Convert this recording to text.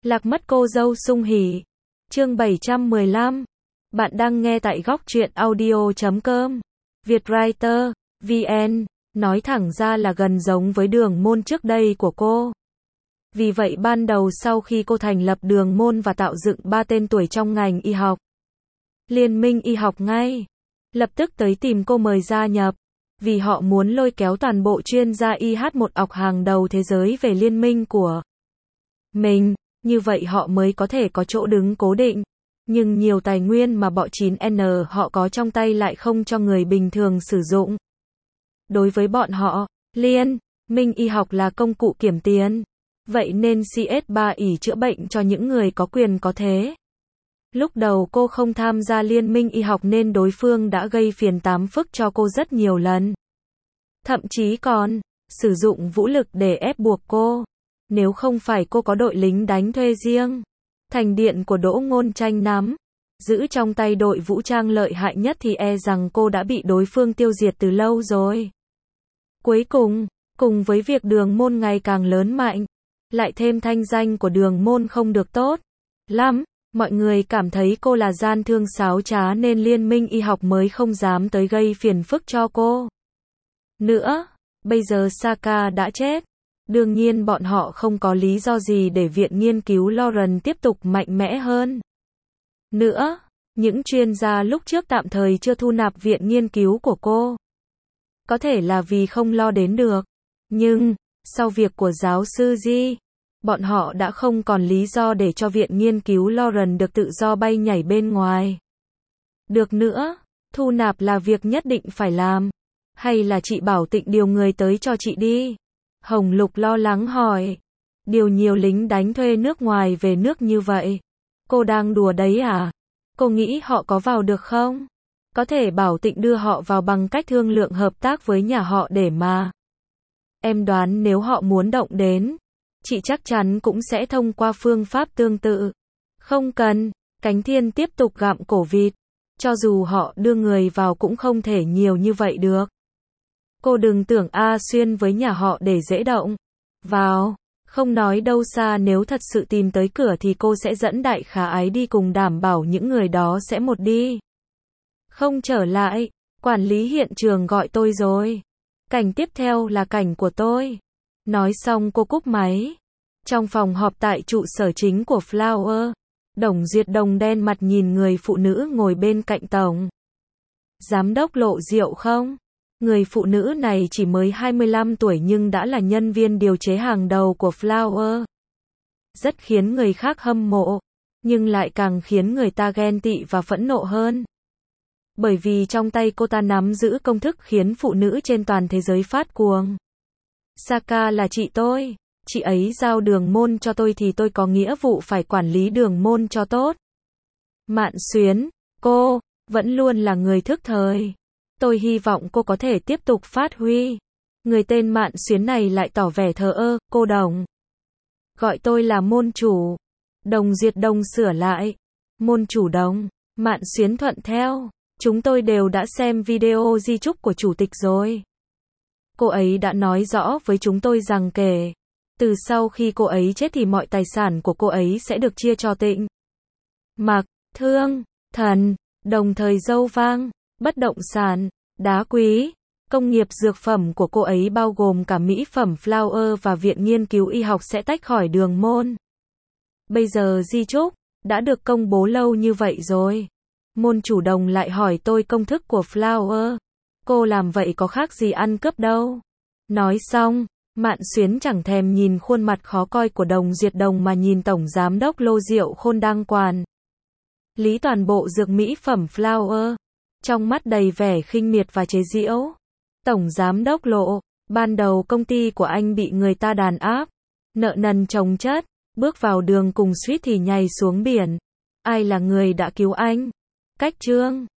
Lạc mất cô dâu sung hỉ. Chương 715. Bạn đang nghe tại góc truyện audio.com. Vietwriter, VN, nói thẳng ra là gần giống với Đường Môn trước đây của cô. Vì vậy ban đầu sau khi cô thành lập Đường Môn và tạo dựng 3 tên tuổi trong ngành y học, Liên minh y học ngay lập tức tới tìm cô mời gia nhập, vì họ muốn lôi kéo toàn bộ chuyên gia IH1 học hàng đầu thế giới về liên minh của mình, như vậy họ mới có thể có chỗ đứng cố định. Nhưng nhiều tài nguyên mà bọ 9N họ có trong tay lại không cho người bình thường sử dụng. Đối với bọn họ, Liên minh y học là công cụ kiểm tiền. Vậy nên CS3 ỷ chữa bệnh cho những người có quyền có thế. Lúc đầu cô không tham gia liên minh y học nên đối phương đã gây phiền tám phức cho cô rất nhiều lần. Thậm chí còn sử dụng vũ lực để ép buộc cô. Nếu không phải cô có đội lính đánh thuê riêng, thành điện của Đỗ Ngôn Tranh nắm giữ trong tay đội vũ trang lợi hại nhất thì e rằng cô đã bị đối phương tiêu diệt từ lâu rồi. Cuối cùng với việc Đường Môn ngày càng lớn mạnh, lại thêm thanh danh của Đường Môn không được tốt lắm, mọi người cảm thấy cô là gian thương xáo trá nên liên minh y học mới không dám tới gây phiền phức cho cô nữa. Bây giờ Saka đã chết, đương nhiên bọn họ không có lý do gì để viện nghiên cứu Lauren tiếp tục mạnh mẽ hơn nữa. Những chuyên gia lúc trước tạm thời chưa thu nạp viện nghiên cứu của cô, có thể là vì không lo đến được. Nhưng sau việc của giáo sư Ji, bọn họ đã không còn lý do để cho viện nghiên cứu Lauren được tự do bay nhảy bên ngoài được nữa. Thu nạp là việc nhất định phải làm, hay là chị Bảo Tịnh điều người tới cho chị đi? Hồng Lục lo lắng hỏi. Điều nhiều lính đánh thuê nước ngoài về nước như vậy, cô đang đùa đấy à? Cô nghĩ họ có vào được không? Có thể Bảo Tịnh đưa họ vào bằng cách thương lượng hợp tác với nhà họ để mà. Em đoán nếu họ muốn động đến, chị chắc chắn cũng sẽ thông qua phương pháp tương tự. Không cần. Cánh Thiên tiếp tục gặm cổ vịt. Cho dù họ đưa người vào cũng không thể nhiều như vậy được. Cô đừng tưởng A Xuyên với nhà họ để dễ động vào. Không nói đâu xa, nếu thật sự tìm tới cửa thì cô sẽ dẫn Đại Khả Ái đi cùng, đảm bảo những người đó sẽ một đi không trở lại. Quản lý hiện trường gọi tôi rồi. Cảnh tiếp theo là cảnh của tôi. Nói xong cô cúp máy. Trong phòng họp tại trụ sở chính của Flower, Đồng Duyệt Đồng đen mặt nhìn người phụ nữ ngồi bên cạnh tổng giám đốc Lộ Diệu không? Người phụ nữ này chỉ mới 25 tuổi nhưng đã là nhân viên điều chế hàng đầu của Flower. Rất khiến người khác hâm mộ, nhưng lại càng khiến người ta ghen tị và phẫn nộ hơn. Bởi vì trong tay cô ta nắm giữ công thức khiến phụ nữ trên toàn thế giới phát cuồng. Saka là chị tôi, chị ấy giao Đường Môn cho tôi thì tôi có nghĩa vụ phải quản lý Đường Môn cho tốt. Mạn Xuyến, cô vẫn luôn là người thức thời. Tôi hy vọng cô có thể tiếp tục phát huy. Người tên Mạn Xuyến này lại tỏ vẻ thờ ơ. Cô Đồng, gọi tôi là môn chủ. Đồng Duyệt Đồng sửa lại. Môn chủ Đồng. Mạn Xuyến thuận theo. Chúng tôi đều đã xem video di chúc của chủ tịch rồi. Cô ấy đã nói rõ với chúng tôi rằng kể từ sau khi cô ấy chết thì mọi tài sản của cô ấy sẽ được chia cho Tịnh Mặc, Thương, Thần, đồng thời dâu vang, bất động sản, đá quý, công nghiệp dược phẩm của cô ấy bao gồm cả mỹ phẩm Flower và viện nghiên cứu y học sẽ tách khỏi Đường Môn. Bây giờ di chúc đã được công bố lâu như vậy rồi. Môn chủ Đồng lại hỏi tôi công thức của Flower. Cô làm vậy có khác gì ăn cướp đâu. Nói xong, Mạn Xuyến chẳng thèm nhìn khuôn mặt khó coi của Đồng Duyệt Đồng mà nhìn tổng giám đốc Lô Diệu Khôn đang quản lý toàn bộ dược mỹ phẩm Flower, trong mắt đầy vẻ khinh miệt và chế giễu. Tổng giám đốc Lộ, ban đầu công ty của anh bị người ta đàn áp, nợ nần chồng chất, bước vào đường cùng suýt thì nhảy xuống biển. Ai là người đã cứu anh? Cách Trương